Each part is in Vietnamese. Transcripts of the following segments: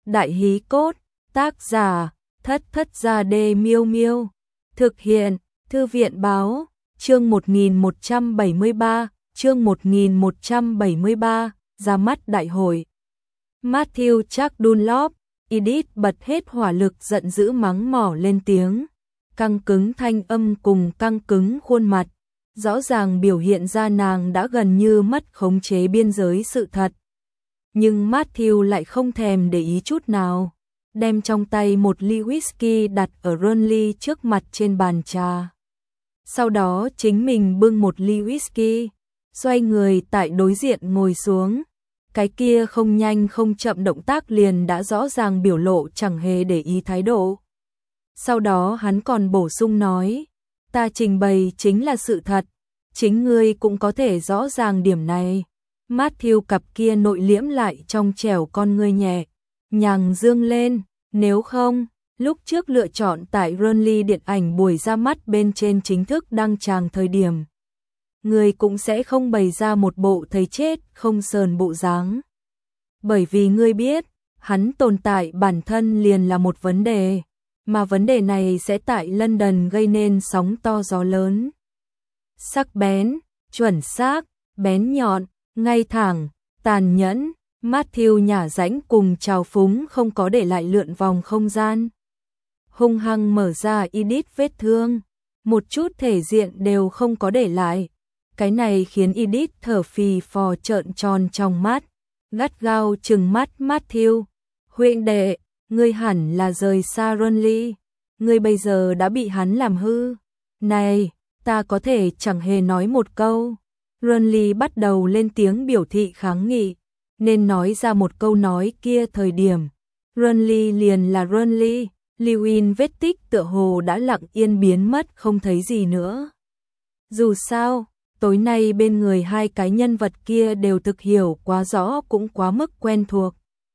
Đại hí cốt, tác giả, Thất Thất Gia Đê Miêu Miêu. Thực hiện, Thư viện báo, chương 1173, ra mắt đại hội. Matthew Chuck Dunlop, Edith bật hết hỏa lực giận dữ mắng mỏ lên tiếng, căng cứng thanh âm cùng căng cứng khuôn mặt, rõ ràng biểu hiện ra nàng đã gần như mất khống chế biên giới sự thật. Nhưng Matthew lại không thèm để ý chút nào, đem trong tay một ly whisky đặt ở Ronly trước mặt trên bàn trà. Sau đó chính mình bưng một ly whisky, xoay người tại đối diện ngồi xuống. Cái kia không nhanh không chậm động tác liền đã rõ ràng biểu lộ chẳng hề để ý thái độ. Sau đó hắn còn bổ sung nói, ta trình bày chính là sự thật, chính ngươi cũng có thể rõ ràng điểm này. Matthew cặp kia nội liễm lại trong trẻo con ngươi nhẹ nhàng dương lên, nếu không, lúc trước lựa chọn tại Ronly điện ảnh buổi ra mắt bên trên chính thức đăng tràng thời điểm, người cũng sẽ không bày ra một bộ thấy chết không sờn bộ dáng. Bởi vì ngươi biết, hắn tồn tại bản thân liền là một vấn đề, mà vấn đề này sẽ tại London gây nên sóng to gió lớn. Sắc bén, chuẩn xác, bén nhọn, ngay thẳng, tàn nhẫn, Matthew nhả rãnh cùng trào phúng không có để lại lượn vòng không gian. Hung hăng mở ra Edith vết thương, một chút thể diện đều không có để lại. Cái này khiến Edith thở phì phò trợn tròn trong mắt, gắt gao trừng mắt Matthew. Huynh đệ, ngươi hẳn là rời xa Ronly, ngươi bây giờ đã bị hắn làm hư. Này, ta có thể chẳng hề nói một câu. Ronly bắt đầu lên tiếng biểu thị kháng nghị, nên nói ra một câu nói kia thời điểm. Ronly liền là Ronly, lưu in vết tích tựa hồ đã lặng yên biến mất không thấy gì nữa. Dù sao, tối nay bên người hai cái nhân vật kia đều thực hiểu quá rõ cũng quá mức quen thuộc.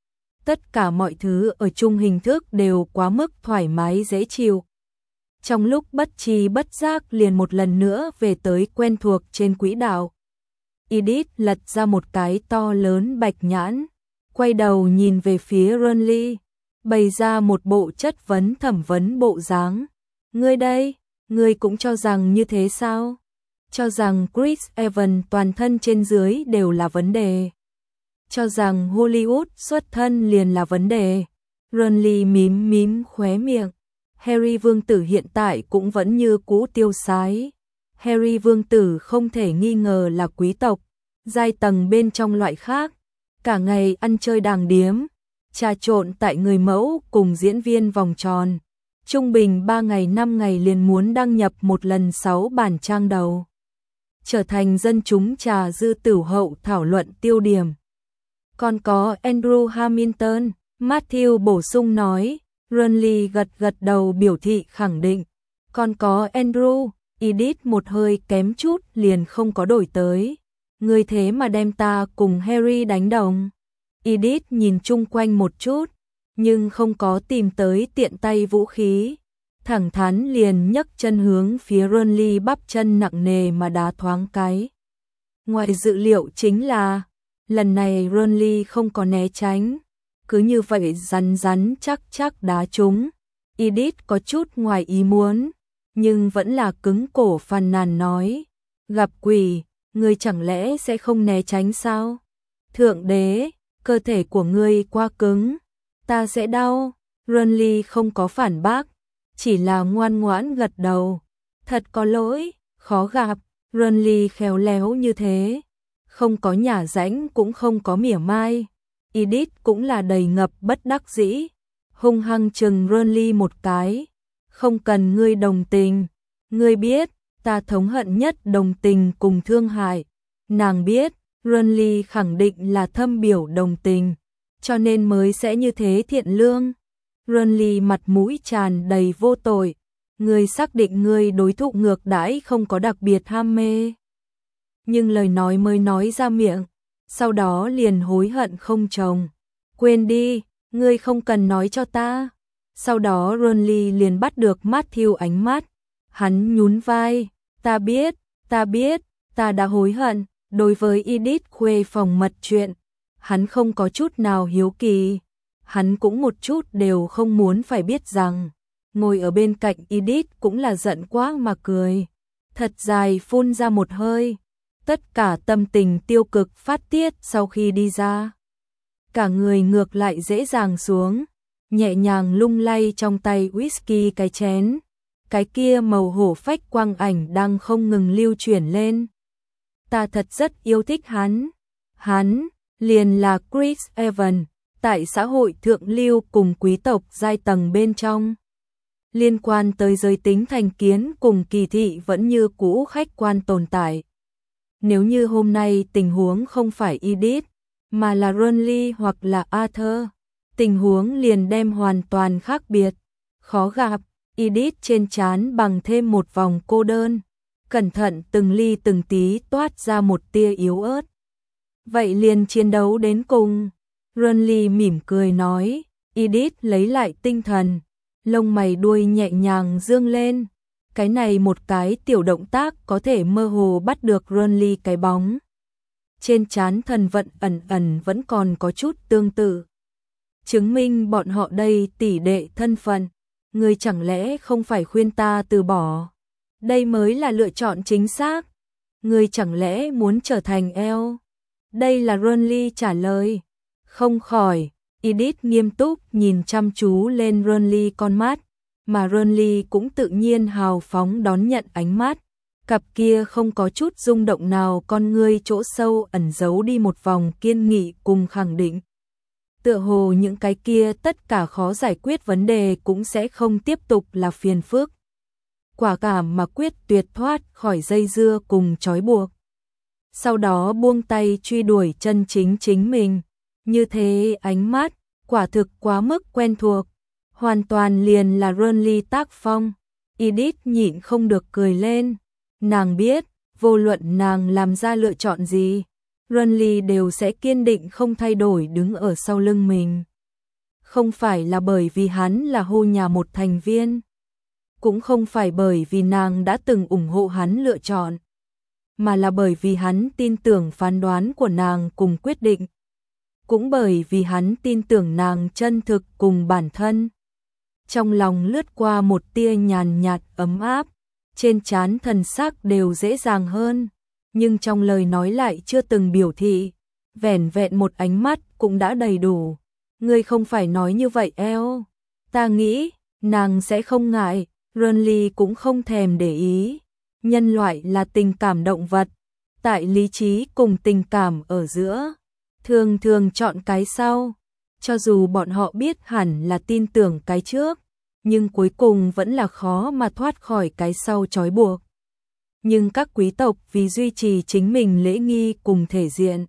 Tất cả mọi thứ ở chung hình thức đều quá mức thoải mái dễ chịu. Trong lúc bất tri bất giác liền một lần nữa về tới quen thuộc trên quỹ đạo. Edith lật ra một cái to lớn bạch nhãn, quay đầu nhìn về phía Ronly, bày ra một bộ chất vấn thẩm vấn bộ dáng. Ngươi đây, ngươi cũng cho rằng như thế sao? Cho rằng Chris Evans toàn thân trên dưới đều là vấn đề. Cho rằng Hollywood xuất thân liền là vấn đề. Ronly mím mím khóe miệng. Harry vương tử hiện tại cũng vẫn như cũ tiêu sái. Harry vương tử không thể nghi ngờ là quý tộc, giai tầng bên trong loại khác, cả ngày ăn chơi đàng điếm, trà trộn tại người mẫu cùng diễn viên vòng tròn. Trung bình 3 ngày 5 ngày liền muốn đăng nhập một lần 6 bản trang đầu. Trở thành dân chúng trà dư tửu hậu thảo luận tiêu điểm. Còn có Andrew Hamilton, Matthew bổ sung nói, Ronly gật gật đầu biểu thị khẳng định. Còn có Andrew, Edith một hơi kém chút liền không có đổi tới. Ngươi thế mà đem ta cùng Harry đánh đồng. Edith nhìn chung quanh một chút, nhưng không có tìm tới tiện tay vũ khí. Thẳng thắn liền nhấc chân hướng phía Ronly bắp chân nặng nề mà đá thoáng cái. Ngoài dự liệu chính là, lần này Ronly không có né tránh, cứ như vậy rắn rắn chắc chắc đá trúng. Edith có chút ngoài ý muốn, nhưng vẫn là cứng cổ phàn nàn nói, gặp quỷ, ngươi chẳng lẽ sẽ không né tránh sao? Thượng đế, cơ thể của ngươi quá cứng, ta sẽ đau. Ronly không có phản bác, chỉ là ngoan ngoãn gật đầu. Thật có lỗi, khó gặp. Ronly khéo léo như thế, không có nhả rãnh cũng không có mỉa mai. Edith cũng là đầy ngập bất đắc dĩ, hung hăng chừng Ronly một cái. Không cần ngươi đồng tình, ngươi biết, ta thống hận nhất đồng tình cùng thương hại. Nàng biết, Ronly khẳng định là thâm biểu đồng tình, cho nên mới sẽ như thế thiện lương. Ronly mặt mũi tràn đầy vô tội, ngươi xác định ngươi đối thủ ngược đãi không có đặc biệt ham mê. Nhưng lời nói mới nói ra miệng, sau đó liền hối hận không chồng. Quên đi, ngươi không cần nói cho ta. Sau đó Ronly liền bắt được Matthew ánh mắt, hắn nhún vai, ta biết, ta đã hối hận. Đối với Edith khuê phòng mật chuyện, hắn không có chút nào hiếu kỳ. hắn cũng một chút đều không muốn phải biết rằng, ngồi ở bên cạnh Edith cũng là giận quá mà cười, thật dài phun ra một hơi, tất cả tâm tình tiêu cực phát tiết sau khi đi ra. Cả người ngược lại dễ dàng xuống, nhẹ nhàng lung lay trong tay whisky cái chén, cái kia màu hổ phách quang ảnh đang không ngừng lưu chuyển lên. Ta thật rất yêu thích hắn liền là Chris Evans, tại xã hội thượng lưu cùng quý tộc giai tầng bên trong. Liên quan tới giới tính thành kiến cùng kỳ thị vẫn như cũ khách quan tồn tại. Nếu như hôm nay tình huống không phải Edith, mà là Renly hoặc là Arthur, tình huống liền đem hoàn toàn khác biệt. Khó gặp, Edith trên trán bằng thêm một vòng cô đơn, cẩn thận từng ly từng tí toát ra một tia yếu ớt. Vậy liền chiến đấu đến cùng. Renly mỉm cười nói, Edith lấy lại tinh thần, lông mày đuôi nhẹ nhàng dương lên. Cái này một cái tiểu động tác có thể mơ hồ bắt được Renly cái bóng. Trên trán thần vận ẩn ẩn vẫn còn có chút tương tự. Chứng minh bọn họ đây tỷ đệ thân phận. Ngươi chẳng lẽ không phải khuyên ta từ bỏ? Đây mới là lựa chọn chính xác. Ngươi chẳng lẽ muốn trở thành eo? Đây là Renly trả lời. Không khỏi, Edith nghiêm túc nhìn chăm chú lên Renly con mắt, mà Renly cũng tự nhiên hào phóng đón nhận ánh mắt. Cặp kia không có chút rung động nào, con ngươi chỗ sâu ẩn giấu đi một vòng kiên nghị cùng khẳng định. Tựa hồ những cái kia tất cả khó giải quyết vấn đề cũng sẽ không tiếp tục là phiền phức. Quả cảm mà quyết tuyệt thoát khỏi dây dưa cùng trói buộc. Sau đó buông tay truy đuổi chân chính mình. Như thế ánh mắt, quả thực quá mức quen thuộc. Hoàn toàn liền là Renly tác phong. Edith nhịn không được cười lên. Nàng biết, vô luận nàng làm ra lựa chọn gì, Renly đều sẽ kiên định không thay đổi đứng ở sau lưng mình. Không phải là bởi vì hắn là hô nhà một thành viên, cũng không phải bởi vì nàng đã từng ủng hộ hắn lựa chọn, mà là bởi vì hắn tin tưởng phán đoán của nàng cùng quyết định, cũng bởi vì hắn tin tưởng nàng chân thực cùng bản thân. Trong lòng lướt qua một tia nhàn nhạt ấm áp, trên trán thần sắc đều dễ dàng hơn, nhưng trong lời nói lại chưa từng biểu thị, vẻn vẹn một ánh mắt cũng đã đầy đủ. Ngươi không phải nói như vậy eo. Ta nghĩ, nàng sẽ không ngại. Renly cũng không thèm để ý. Nhân loại là tình cảm động vật, tại lý trí cùng tình cảm ở giữa, thường thường chọn cái sau. Cho dù bọn họ biết hẳn là tin tưởng cái trước, nhưng cuối cùng vẫn là khó mà thoát khỏi cái sau trói buộc. Nhưng các quý tộc vì duy trì chính mình lễ nghi cùng thể diện,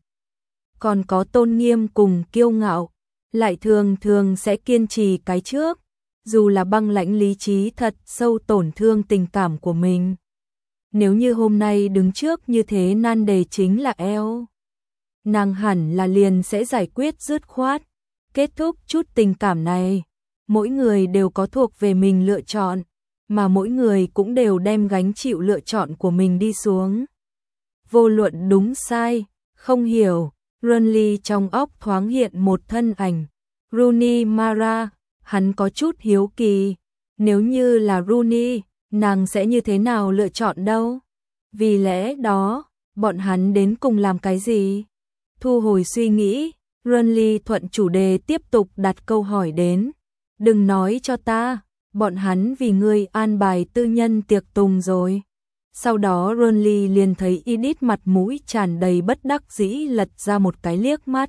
còn có tôn nghiêm cùng kiêu ngạo, lại thường thường sẽ kiên trì cái trước, dù là băng lãnh lý trí thật sâu tổn thương tình cảm của mình. Nếu như hôm nay đứng trước như thế nan đề chính là eo, nàng hẳn là liền sẽ giải quyết dứt khoát, kết thúc chút tình cảm này. Mỗi người đều có thuộc về mình lựa chọn, mà mỗi người cũng đều đem gánh chịu lựa chọn của mình đi xuống. Vô luận đúng sai, không hiểu, Renly trong óc thoáng hiện một thân ảnh, Rooney Mara, hắn có chút hiếu kỳ, nếu như là Rooney, nàng sẽ như thế nào lựa chọn đâu? Vì lẽ đó, bọn hắn đến cùng làm cái gì? Thu hồi suy nghĩ, Renly thuận chủ đề tiếp tục đặt câu hỏi đến. Đừng nói cho ta, bọn hắn vì ngươi an bài tư nhân tiệc tùng rồi. Sau đó Renly liền thấy Edith mặt mũi tràn đầy bất đắc dĩ lật ra một cái liếc mắt.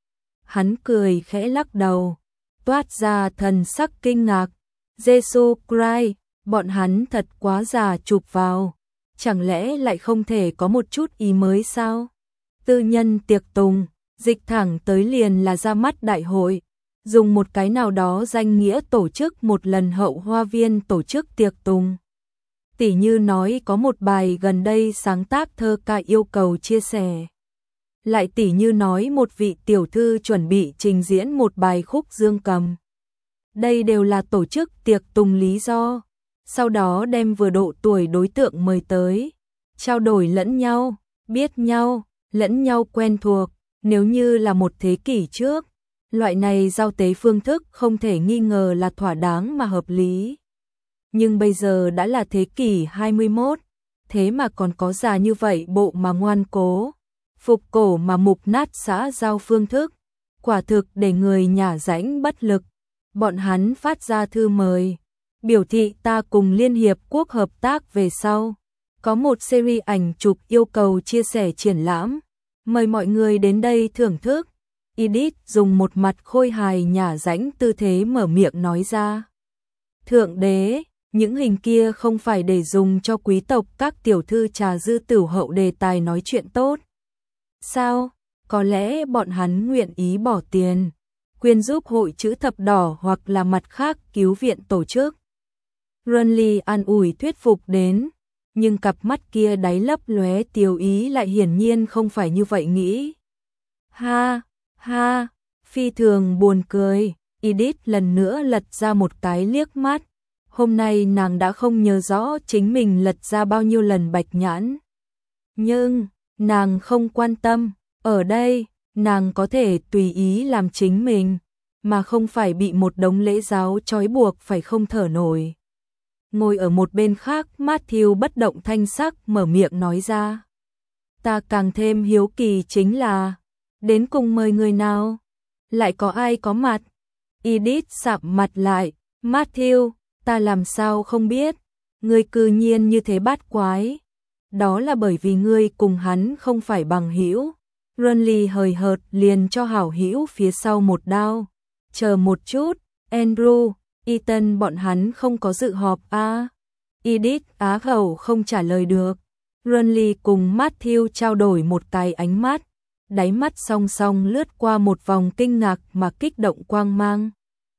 Hắn cười khẽ lắc đầu, toát ra thần sắc kinh ngạc. Jesus Christ, bọn hắn thật quá già chụp vào. Chẳng lẽ lại không thể có một chút ý mới sao? Tư nhân tiệc tùng, dịch thẳng tới liền là ra mắt đại hội. Dùng một cái nào đó danh nghĩa tổ chức một lần hậu hoa viên tổ chức tiệc tùng. Tỉ như nói có một bài gần đây sáng tác thơ ca yêu cầu chia sẻ. Lại tỉ như nói một vị tiểu thư chuẩn bị trình diễn một bài khúc dương cầm. Đây đều là tổ chức tiệc tùng lý do. Sau đó đem vừa độ tuổi đối tượng mời tới, trao đổi lẫn nhau, biết nhau, lẫn nhau quen thuộc. Nếu như là một thế kỷ trước, Loại này giao tế phương thức không thể nghi ngờ là thỏa đáng mà hợp lý. Nhưng bây giờ đã là thế kỷ 21, thế mà còn có già như vậy bộ mà ngoan cố, phục cổ mà mục nát xã giao phương thức, quả thực để người nhả rãnh bất lực. Bọn hắn phát ra thư mời, biểu thị ta cùng Liên Hiệp Quốc hợp tác về sau. Có một series ảnh chụp yêu cầu chia sẻ triển lãm, mời mọi người đến đây thưởng thức. Edith dùng một mặt khôi hài nhả rãnh tư thế mở miệng nói ra. Thượng đế, những hình kia không phải để dùng cho quý tộc các tiểu thư trà dư tửu hậu đề tài nói chuyện tốt. Sao? Có lẽ bọn hắn nguyện ý bỏ tiền, quyên giúp hội chữ thập đỏ hoặc là mặt khác cứu viện tổ chức. Runley an ủi thuyết phục đến, nhưng cặp mắt kia đáy lấp lóe tiêu ý lại hiển nhiên không phải như vậy nghĩ. Ha, ha, phi thường buồn cười, Edith lần nữa lật ra một cái liếc mắt. Hôm nay nàng đã không nhớ rõ chính mình lật ra bao nhiêu lần bạch nhãn. Nhưng, nàng không quan tâm, ở đây, nàng có thể tùy ý làm chính mình, mà không phải bị một đống lễ giáo trói buộc phải không thở nổi. Ngồi ở một bên khác, Matthew bất động thanh sắc mở miệng nói ra. Ta càng thêm hiếu kỳ chính là, đến cùng mời người nào? Lại có ai có mặt? Edith sạm mặt lại, Matthew, ta làm sao không biết? Ngươi cư nhiên như thế bát quái. Đó là bởi vì ngươi cùng hắn không phải bằng hữu. Runley hời hợt liền cho hảo hữu phía sau một đao. Chờ một chút, Andrew, Ethan bọn hắn không có dự họp à? Edith á khẩu không trả lời được. Runley cùng Matthew trao đổi một cái ánh mắt, đáy mắt song song lướt qua một vòng kinh ngạc mà kích động quang mang.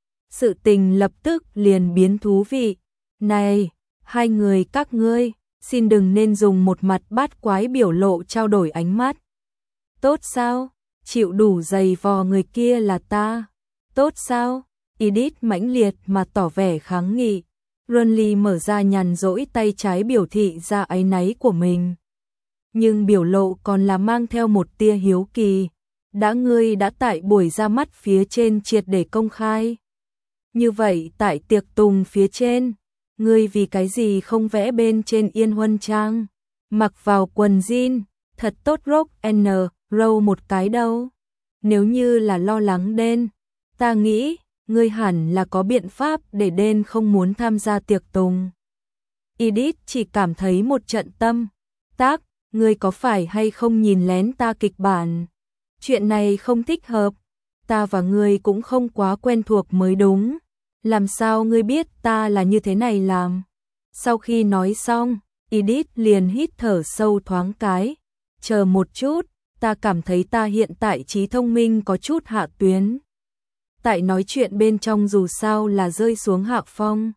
Sự tình lập tức liền biến thú vị. Này, hai người các ngươi, xin đừng nên dùng một mặt bát quái biểu lộ trao đổi ánh mắt. Tốt sao? Chịu đủ giày vò người kia là ta. Tốt sao? Edith mãnh liệt mà tỏ vẻ kháng nghị. Runley mở ra nhàn rỗi tay trái biểu thị ra áy náy của mình. Nhưng biểu lộ còn là mang theo một tia hiếu kỳ. Ngươi đã tại buổi ra mắt phía trên triệt để công khai. Như vậy tại tiệc tùng phía trên, ngươi vì cái gì không vẽ bên trên yên huân trang, mặc vào quần jean, thật tốt rock and roll một cái đâu. Nếu như là lo lắng đen, ta nghĩ, ngươi hẳn là có biện pháp để đen không muốn tham gia tiệc tùng. Edith chỉ cảm thấy một trận tâm tác, ngươi có phải hay không nhìn lén ta kịch bản? Chuyện này không thích hợp, ta và ngươi cũng không quá quen thuộc mới đúng. Làm sao ngươi biết ta là như thế này làm? Sau khi nói xong, Edith liền hít thở sâu thoáng cái. Chờ một chút, ta cảm thấy ta hiện tại trí thông minh có chút hạ tuyến. Tại nói chuyện bên trong dù sao là rơi xuống hạ phong.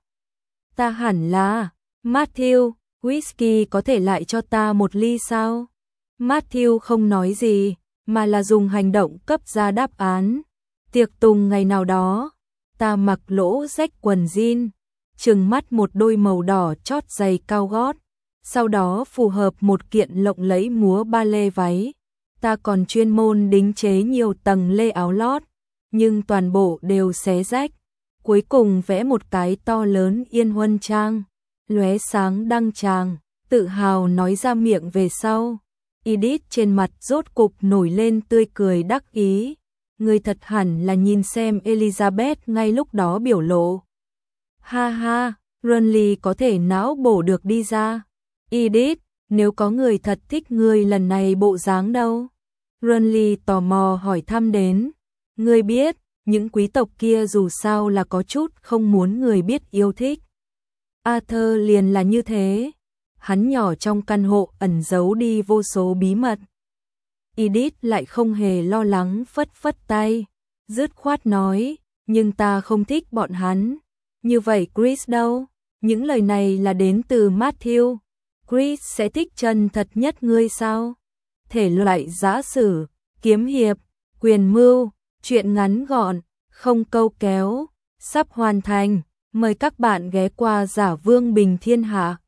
Ta hẳn là, Matthew, whisky có thể lại cho ta một ly sao? Matthew không nói gì, mà là dùng hành động cấp ra đáp án. Tiệc tùng ngày nào đó, ta mặc lỗ rách quần jean, trừng mắt một đôi màu đỏ chót giày cao gót, sau đó phù hợp một kiện lộng lẫy múa ba lê váy. Ta còn chuyên môn đính chế nhiều tầng lê áo lót, nhưng toàn bộ đều xé rách. Cuối cùng vẽ một cái to lớn yên huân trang, lóe sáng đăng tràng, tự hào nói ra miệng về sau. Edith trên mặt rốt cục nổi lên tươi cười đắc ý. Ngươi thật hẳn là nhìn xem Elizabeth ngay lúc đó biểu lộ. Ha ha, Runley có thể não bổ được đi ra. Edith, nếu có người thật thích ngươi lần này bộ dáng đâu? Runley tò mò hỏi thăm đến. Ngươi biết, những quý tộc kia dù sao là có chút không muốn người biết yêu thích. Arthur liền là như thế. Hắn nhỏ trong căn hộ ẩn giấu đi vô số bí mật. Edith lại không hề lo lắng phất phất tay, dứt khoát nói, nhưng ta không thích bọn hắn. Như vậy Chris đâu? Những lời này là đến từ Matthew. Chris sẽ thích chân thật nhất ngươi sao? Thể loại giã sử, kiếm hiệp, quyền mưu, truyện ngắn gọn, không câu kéo, sắp hoàn thành. Mời các bạn ghé qua Giả Vương Bình Thiên Hạ.